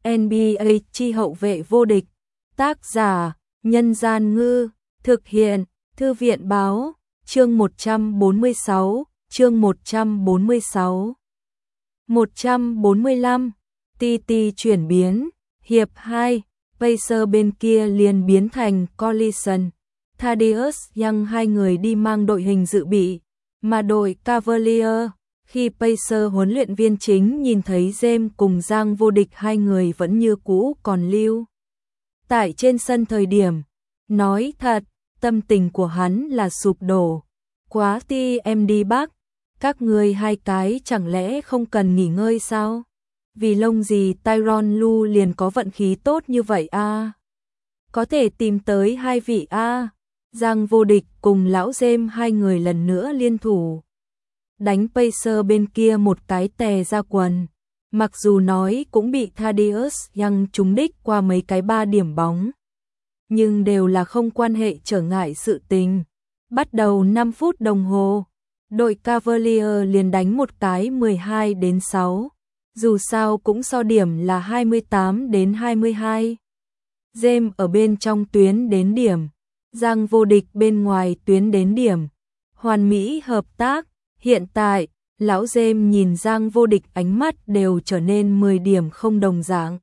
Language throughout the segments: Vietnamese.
NBA chi hậu vệ vô địch. Tác giả: Nhân Gian Ngư. Thực hiện: Thư viện Báo. Chương 146. Chương 146. 145. TT chuyển biến. Hiệp 2. Pacers bên kia liền biến thành Collison. Thaddeus Young hai người đi mang đội hình dự bị, mà đội Cavalier, khi Pacers huấn luyện viên chính nhìn thấy James cùng Giang Vô Địch hai người vẫn như cũ còn lưu tại trên sân thời điểm, nói thật, tâm tình của hắn là sụp đổ. Quá ti em đi bác, các người hai cái chẳng lẽ không cần nghỉ ngơi sao? Vì lông gì Tyronn Lue liền có vận khí tốt như vậy a? Có thể tìm tới hai vị a. Giang Vô Địch cùng lão James hai người lần nữa liên thủ, đánh Pacers bên kia một cái tè ra quần. Mặc dù nói cũng bị Thaddeus Young trúng đích qua mấy cái 3 điểm bóng, nhưng đều là không quan hệ trở ngại sự tình. Bắt đầu 5 phút đồng hồ, đội Cavalier liền đánh một cái 12-6. Dù sao cũng so điểm là 28-22. James ở bên trong tuyến đến điểm, Giang Vô Địch bên ngoài tuyến đến điểm. Hoàn mỹ hợp tác. Hiện tại, lão James nhìn Giang Vô Địch ánh mắt đều trở nên 10 điểm không đồng dạng.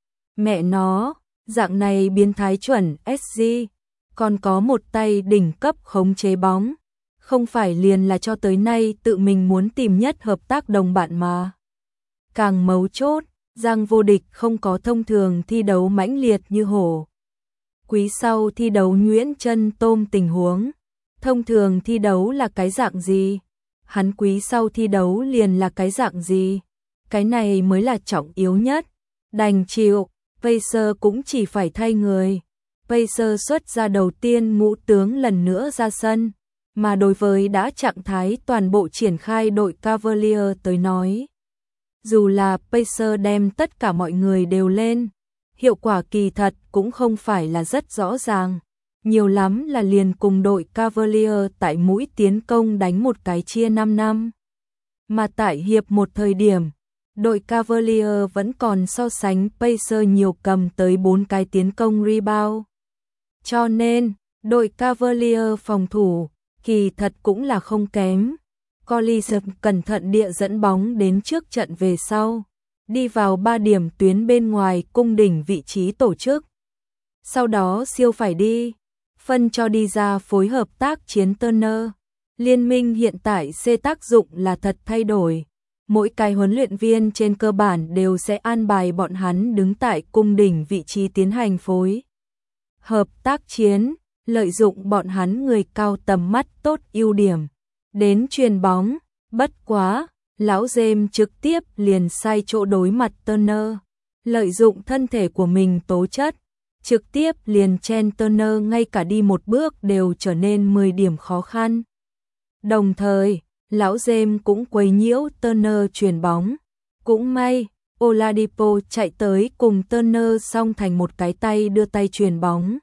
Mẹ nó, dạng này biến thái chuẩn SG, còn có một tay đỉnh cấp khống chế bóng. Không phải liền là cho tới nay tự mình muốn tìm nhất hợp tác đồng bạn mà. Càng mấu chốt, Giang Vô Địch không có thông thường thi đấu mãnh liệt như hổ quý sau thi đấu nhuyễn chân tôm tình huống. Thông thường thi đấu là cái dạng gì? Hắn quý sau thi đấu liền là cái dạng gì? Cái này mới là trọng yếu nhất. Đành chịu, Pacers cũng chỉ phải thay người. Pacers xuất ra đầu tiên ngũ tướng lần nữa ra sân, mà đối với đã trạng thái toàn bộ triển khai đội Cavalier tới nói, dù là Pacers đem tất cả mọi người đều lên, hiệu quả kỳ thật cũng không phải là rất rõ ràng. Nhiều lắm là liền cùng đội Cavalier tại mũi tiến công đánh một cái chia 5 năm. Mà tại hiệp một thời điểm, đội Cavalier vẫn còn so sánh Pacers nhiều cầm tới 4 cái tiến công rebound. Cho nên, đội Cavalier phòng thủ, kỳ thật cũng là không kém. Collison cẩn thận địa dẫn bóng đến trước trận về sau, đi vào 3 điểm tuyến bên ngoài cung đỉnh vị trí tổ chức. Sau đó siêu phải đi, phân cho đi ra phối hợp tác chiến Turner. Liên minh hiện tại C tác dụng là thật thay đổi. Mỗi cái huấn luyện viên trên cơ bản đều sẽ an bài bọn hắn đứng tại cung đỉnh vị trí tiến hành phối hợp tác chiến, lợi dụng bọn hắn người cao tầm mắt tốt ưu điểm đến truyền bóng. Bất quá, lão James trực tiếp liền sai chỗ đối mặt Turner, lợi dụng thân thể của mình tố chất, trực tiếp liền chen Turner ngay cả đi một bước đều trở nên 10 điểm khó khăn. Đồng thời, lão James cũng quấy nhiễu Turner truyền bóng. Cũng may, Oladipo chạy tới cùng Turner xong thành một cái tay đưa tay truyền bóng.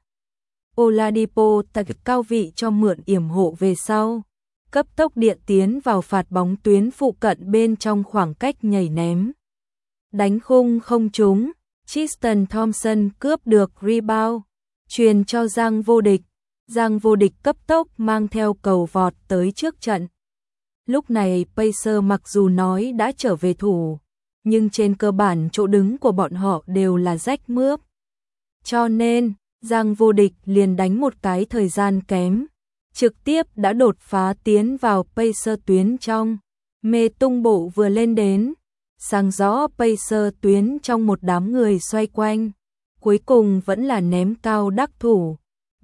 Oladipo tạt cao vị cho mượn yểm hộ về sau, cấp tốc điện tiến vào phạt bóng tuyến phụ cận bên trong khoảng cách nhảy ném. Đánh khung không trúng, Tristan Thompson cướp được rebound, truyền cho Giang Vô Địch. Giang Vô Địch cấp tốc mang theo cầu vọt tới trước trận. Lúc này Pacers mặc dù nói đã trở về thủ, nhưng trên cơ bản chỗ đứng của bọn họ đều là rách mướp. Cho nên, Giang Vô Địch liền đánh một cái thời gian kém, trực tiếp đã đột phá tiến vào Pacers tuyến trong. Mê tung bộ vừa lên đến, sáng rõ Pacers tuyến trong một đám người xoay quanh, cuối cùng vẫn là ném cao đắc thủ.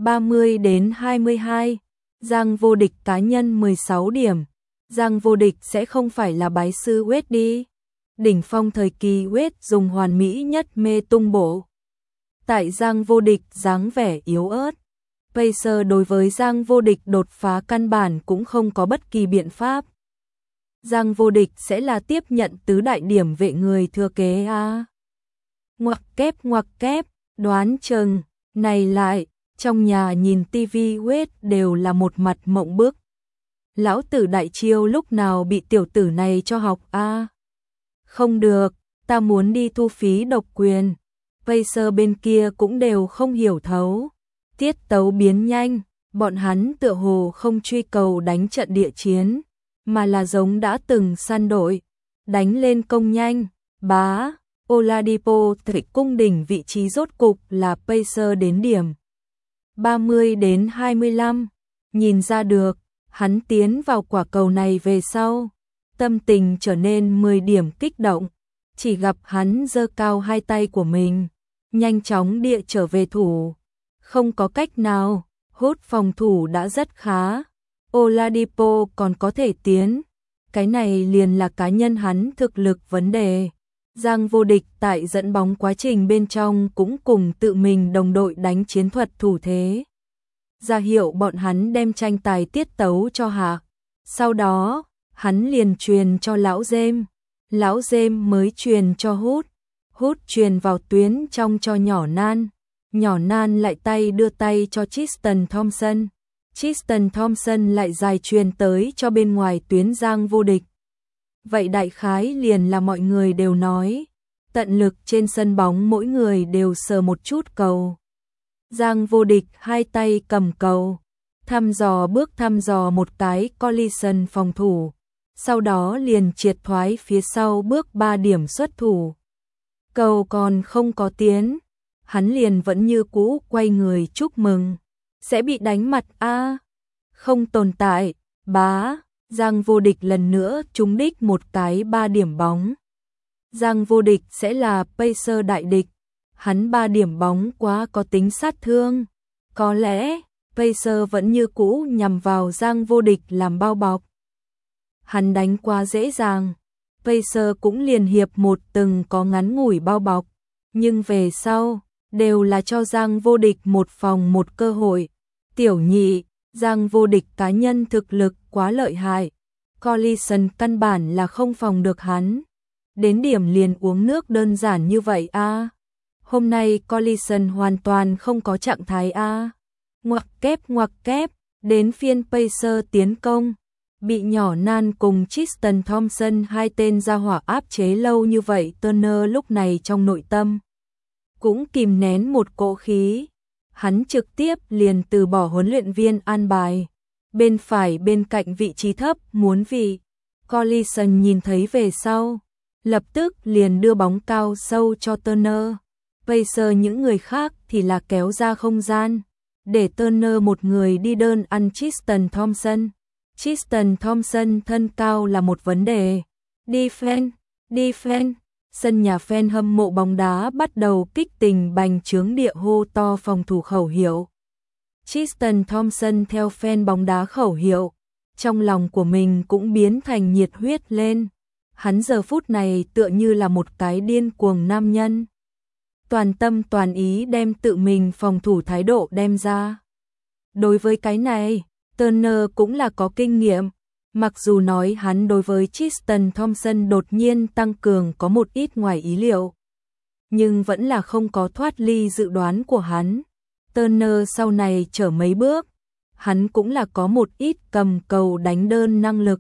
30-22, Giang Vô Địch cá nhân 16 điểm. Giang Vô Địch sẽ không phải là bái sư Wade đi. Đỉnh phong thời kỳ Wade dùng hoàn mỹ nhất mê tung bộ. Tại Giang Vô Địch dáng vẻ yếu ớt, Pacers đối với Giang Vô Địch đột phá căn bản cũng không có bất kỳ biện pháp. Giang Vô Địch sẽ là tiếp nhận tứ đại điểm vệ người thừa kế a. Ngoặc kép, đoán chừng, này lại, trong nhà nhìn tivi Wade đều là một mặt mộng bức. Lão tử đại chiêu lúc nào bị tiểu tử này cho học a? Không được, ta muốn đi thu phí độc quyền. Pacers bên kia cũng đều không hiểu thấu. Tiết tấu biến nhanh, bọn hắn tựa hồ không truy cầu đánh trận địa chiến, mà là giống đã từng săn đội, đánh lên công nhanh, bá. Oladipo thịch cung đỉnh vị trí rốt cục là Pacers đến điểm 30 đến 25, nhìn ra được, hắn tiến vào quả cầu này về sau, tâm tình trở nên 10 điểm kích động, chỉ gặp hắn giơ cao hai tay của mình, nhanh chóng địa trở về thủ, không có cách nào, hút phòng thủ đã rất khá, Oladipo còn có thể tiến, cái này liền là cá nhân hắn thực lực vấn đề. Giang Vô Địch tại dẫn bóng quá trình bên trong cũng cùng tự mình đồng đội đánh chiến thuật thủ thế. Ra hiệu bọn hắn đem tranh tài tiết tấu cho hạ. Sau đó, hắn liền truyền cho Lão Dêm. Lão Dêm mới truyền cho Hút. Hút truyền vào tuyến trong cho Nhỏ Nan. Nhỏ Nan lại đưa tay cho Tristan Thompson. Tristan Thompson lại dài truyền tới cho bên ngoài tuyến Giang Vô Địch. Vậy đại khái liền là mọi người đều nói, tận lực trên sân bóng mỗi người đều sờ một chút cầu. Giang Vô Địch hai tay cầm cầu, thăm dò một cái collision phòng thủ, sau đó liền triệt thoái phía sau bước 3 điểm xuất thủ. Cầu còn không có tiến, hắn liền vẫn như cũ quay người chúc mừng, sẽ bị đánh mặt a, không tồn tại, bá. Giang Vô Địch lần nữa trúng đích một cái 3 điểm bóng. Giang Vô Địch sẽ là Pacers đại địch. Hắn 3 điểm bóng quá có tính sát thương. Có lẽ Pacers vẫn như cũ nhằm vào Giang Vô Địch làm bao bọc. Hắn đánh quá dễ dàng. Pacers cũng liền hiệp một từng có ngắn ngủi bao bọc. Nhưng về sau, đều là cho Giang Vô Địch một phòng một cơ hội. Tiểu nhị, Giang Vô Địch cá nhân thực lực quá lợi hại, collision căn bản là không phòng được hắn. Đến điểm liền uống nước đơn giản như vậy a. Hôm nay collision hoàn toàn không có trạng thái a. Ngoặc kép, đến phiên Pacers tiến công, bị Nhỏ Nan cùng Tristan Thompson hai tên ra hỏa áp chế lâu như vậy, Turner lúc này trong nội tâm cũng kìm nén một cỗ khí. Hắn trực tiếp liền từ bỏ huấn luyện viên an bài. Bên phải bên cạnh vị trí thấp muốn vị. Collison nhìn thấy về sau. Lập tức liền đưa bóng cao sâu cho Turner. Pacers những người khác thì là kéo ra không gian. Để Turner một người đi đơn ăn Tristan Thompson. Tristan Thompson thân cao là một vấn đề. Defense. Sân nhà fan hâm mộ bóng đá bắt đầu kích tình bành trướng địa hô to phòng thủ khẩu hiệu. Tristan Thompson theo fan bóng đá khẩu hiệu, trong lòng của mình cũng biến thành nhiệt huyết lên. Hắn giờ phút này tựa như là một cái điên cuồng nam nhân. Toàn tâm toàn ý đem tự mình phòng thủ thái độ đem ra. Đối với cái này, Turner cũng là có kinh nghiệm. Mặc dù nói hắn đối với Tristan Thompson đột nhiên tăng cường có một ít ngoài ý liệu, nhưng vẫn là không có thoát ly dự đoán của hắn. Turner sau này trở mấy bước, hắn cũng là có một ít cầm cầu đánh đơn năng lực.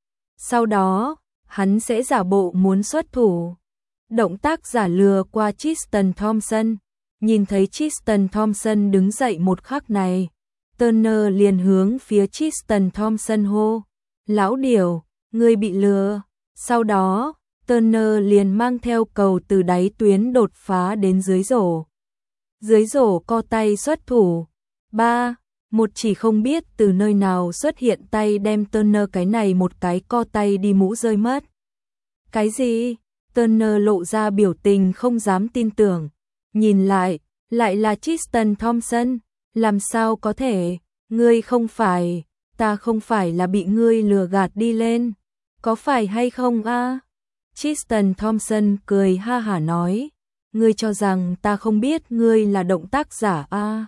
Sau đó, hắn sẽ giả bộ muốn xuất thủ. Động tác giả lừa qua Tristan Thompson, nhìn thấy Tristan Thompson đứng dậy một khắc này, Turner liền hướng phía Tristan Thompson hô. Lão điểu, ngươi bị lừa. Sau đó, Turner liền mang theo cầu từ đáy tuyến đột phá đến dưới rổ. Dưới rổ co tay xuất thủ. 3, một chỉ không biết từ nơi nào xuất hiện tay đem Turner cái này một cái co tay đi mũ rơi mất. Cái gì? Turner lộ ra biểu tình không dám tin tưởng. Nhìn lại là Tristan Thompson. Làm sao có thể? Ngươi không phải... Ta không phải là bị ngươi lừa gạt đi lên, có phải hay không a? Tristan Thompson cười ha hả nói, ngươi cho rằng ta không biết ngươi là động tác giả a?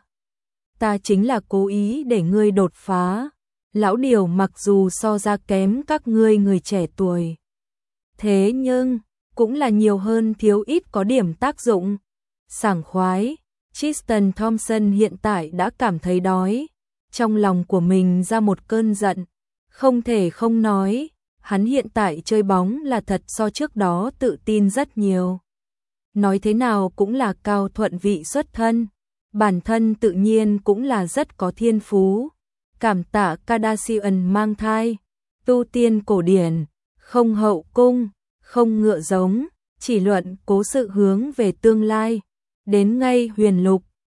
Ta chính là cố ý để ngươi đột phá. Lão điểu mặc dù so ra kém các ngươi người trẻ tuổi, thế nhưng cũng là nhiều hơn thiếu ít có điểm tác dụng. Sảng khoái, Tristan Thompson hiện tại đã cảm thấy đói. Trong lòng của mình ra một cơn giận, không thể không nói, hắn hiện tại chơi bóng là thật so trước đó tự tin rất nhiều. nói thế nào cũng là Cao Thuận Vị xuất thân, bản thân tự nhiên cũng là rất có thiên phú. Cảm tạ Kardashian mang thai, tu tiên cổ điển, không hậu cung, không ngựa giống, chỉ luận cố sự hướng về tương lai. Đến ngay Huyền Lục,